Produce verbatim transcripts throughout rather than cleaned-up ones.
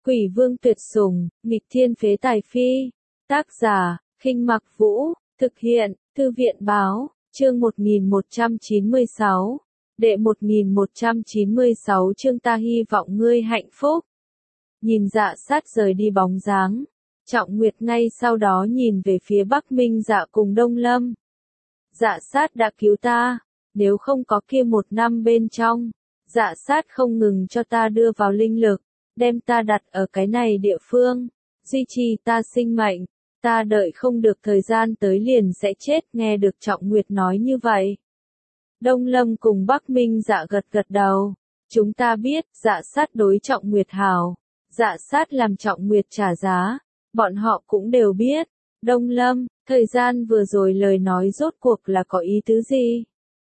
Quỷ vương tuyệt sủng, nghịch thiên phế tài phi. Tác giả, Khinh Mặc Vũ, thực hiện, Thư viện Báo, chương một nghìn một trăm chín mươi sáu. Đệ một nghìn một trăm chín mươi sáu chương ta hy vọng ngươi hạnh phúc. Nhìn Dạ Sát rời đi bóng dáng, Trọng Nguyệt ngay sau đó nhìn về phía Bắc Minh Dạ cùng Đông Lâm. Dạ Sát đã cứu ta, nếu không có kia một năm bên trong, Dạ Sát không ngừng cho ta đưa vào linh lực, đem ta đặt ở cái này địa phương, duy trì ta sinh mệnh, ta đợi không được thời gian tới liền sẽ chết. Nghe được Trọng Nguyệt nói như vậy, Đông Lâm cùng Bắc Minh Dạ gật gật đầu. Chúng ta biết, Dạ Sát đối Trọng Nguyệt hảo, Dạ Sát làm Trọng Nguyệt trả giá, bọn họ cũng đều biết. Đông Lâm, thời gian vừa rồi lời nói rốt cuộc là có ý tứ gì?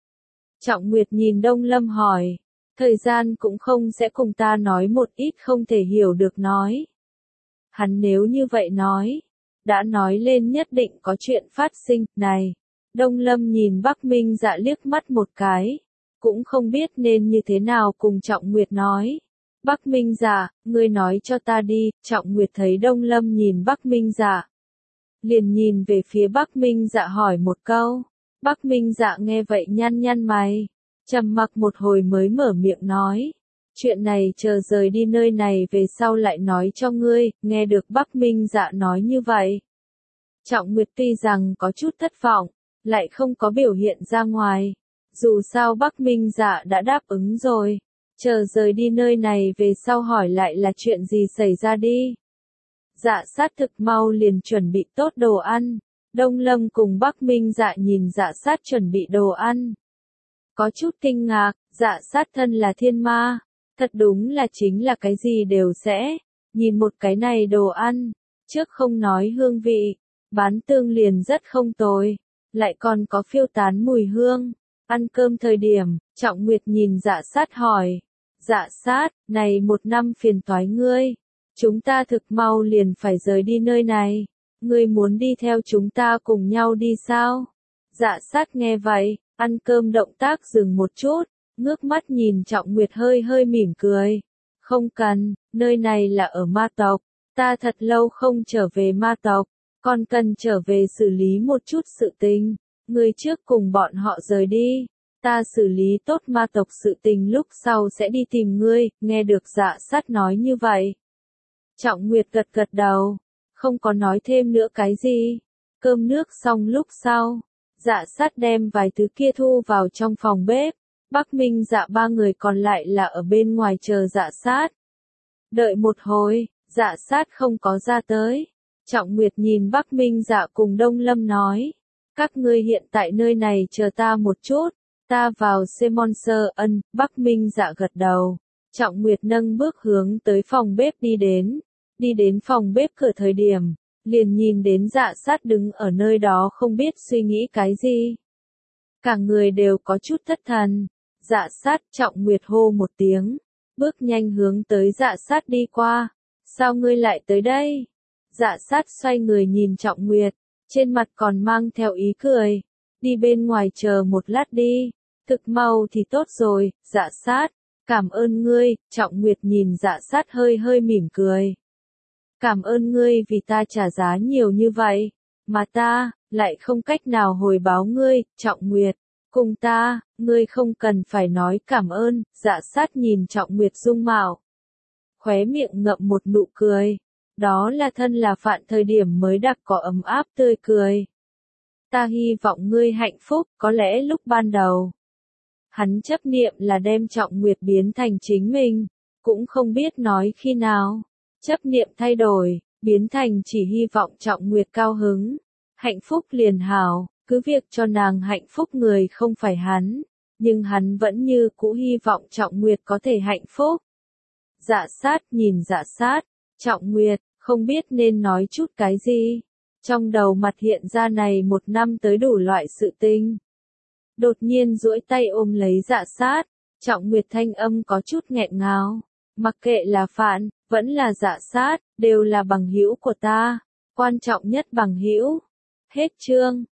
Trọng Nguyệt nhìn Đông Lâm hỏi, thời gian cũng không sẽ cùng ta nói một ít không thể hiểu được nói. Hắn nếu như vậy nói, đã nói lên nhất định có chuyện phát sinh. Này, Đông Lâm nhìn Bắc Minh Dạ liếc mắt một cái, cũng không biết nên như thế nào cùng Trọng Nguyệt nói. Bắc Minh Dạ, ngươi nói cho ta đi. Trọng Nguyệt thấy Đông Lâm nhìn Bắc Minh Dạ, liền nhìn về phía Bắc Minh Dạ hỏi một câu. Bắc Minh Dạ nghe vậy nhăn nhăn mày, trầm mặc một hồi mới mở miệng nói, chuyện này chờ rời đi nơi này về sau lại nói cho ngươi. Nghe được Bắc Minh Dạ nói như vậy, Trọng Nguyệt tuy rằng có chút thất vọng, lại không có biểu hiện ra ngoài. Dù sao Bắc Minh Dạ đã đáp ứng rồi, chờ rời đi nơi này về sau hỏi lại là chuyện gì xảy ra đi. Dạ Sát thực mau liền chuẩn bị tốt đồ ăn. Đông Lâm cùng Bắc Minh Dạ nhìn Dạ Sát chuẩn bị đồ ăn, có chút kinh ngạc. Dạ Sát thân là thiên ma, thật đúng là chính là cái gì đều sẽ. Nhìn một cái này đồ ăn, trước không nói hương vị, bán tương liền rất không tồi, lại còn có phiêu tán mùi hương. Ăn cơm thời điểm, Trọng Nguyệt nhìn Dạ Sát hỏi, Dạ Sát, này một năm phiền toái ngươi, chúng ta thực mau liền phải rời đi nơi này, ngươi muốn đi theo chúng ta cùng nhau đi sao? Dạ Sát nghe vậy, ăn cơm động tác dừng một chút, ngước mắt nhìn Trọng Nguyệt hơi hơi mỉm cười. Không cần, nơi này là ở ma tộc, ta thật lâu không trở về ma tộc, còn cần trở về xử lý một chút sự tình. Ngươi trước cùng bọn họ rời đi, ta xử lý tốt ma tộc sự tình lúc sau sẽ đi tìm ngươi. Nghe được Dạ Sát nói như vậy, Trọng Nguyệt gật gật đầu, không có nói thêm nữa cái gì. Cơm nước xong lúc sau, Dạ Sát đem vài thứ kia thu vào trong phòng bếp. Bắc Minh Dạ ba người còn lại là ở bên ngoài chờ Dạ Sát. Đợi một hồi, Dạ Sát không có ra tới. Trọng Nguyệt nhìn Bắc Minh Dạ cùng Đông Lâm nói, các ngươi hiện tại nơi này chờ ta một chút, ta vào Semonser ân. Bắc Minh Dạ gật đầu. Trọng Nguyệt nâng bước hướng tới phòng bếp đi đến. Đi đến phòng bếp cửa thời điểm, liền nhìn đến Dạ Sát đứng ở nơi đó không biết suy nghĩ cái gì. Cả người đều có chút thất thần. Dạ Sát, Trọng Nguyệt hô một tiếng, bước nhanh hướng tới Dạ Sát đi qua. Sao ngươi lại tới đây? Dạ Sát xoay người nhìn Trọng Nguyệt, trên mặt còn mang theo ý cười. Đi bên ngoài chờ một lát đi, thực mau thì tốt rồi. Dạ Sát, cảm ơn ngươi. Trọng Nguyệt nhìn Dạ Sát hơi hơi mỉm cười. Cảm ơn ngươi vì ta trả giá nhiều như vậy, mà ta lại không cách nào hồi báo ngươi. Trọng Nguyệt, cùng ta, ngươi không cần phải nói cảm ơn. Dạ Sát nhìn Trọng Nguyệt dung mạo, khóe miệng ngậm một nụ cười, đó là thân là Phạn thời điểm mới đặc có ấm áp tươi cười. Ta hy vọng ngươi hạnh phúc. Có lẽ lúc ban đầu, hắn chấp niệm là đem Trọng Nguyệt biến thành chính mình, cũng không biết nói khi nào, chấp niệm thay đổi, biến thành chỉ hy vọng Trọng Nguyệt cao hứng, hạnh phúc liền hảo. Cứ việc cho nàng hạnh phúc người không phải hắn, nhưng hắn vẫn như cũ hy vọng Trọng Nguyệt có thể hạnh phúc. Dạ Sát nhìn Dạ Sát, Trọng Nguyệt, không biết nên nói chút cái gì. Trong đầu mặt hiện ra này một năm tới đủ loại sự tình. Đột nhiên duỗi tay ôm lấy Dạ Sát, Trọng Nguyệt thanh âm có chút nghẹn ngào. Mặc kệ là Phạn, vẫn là Dạ Sát, đều là bằng hữu của ta. Quan trọng nhất bằng hữu. Hết chương.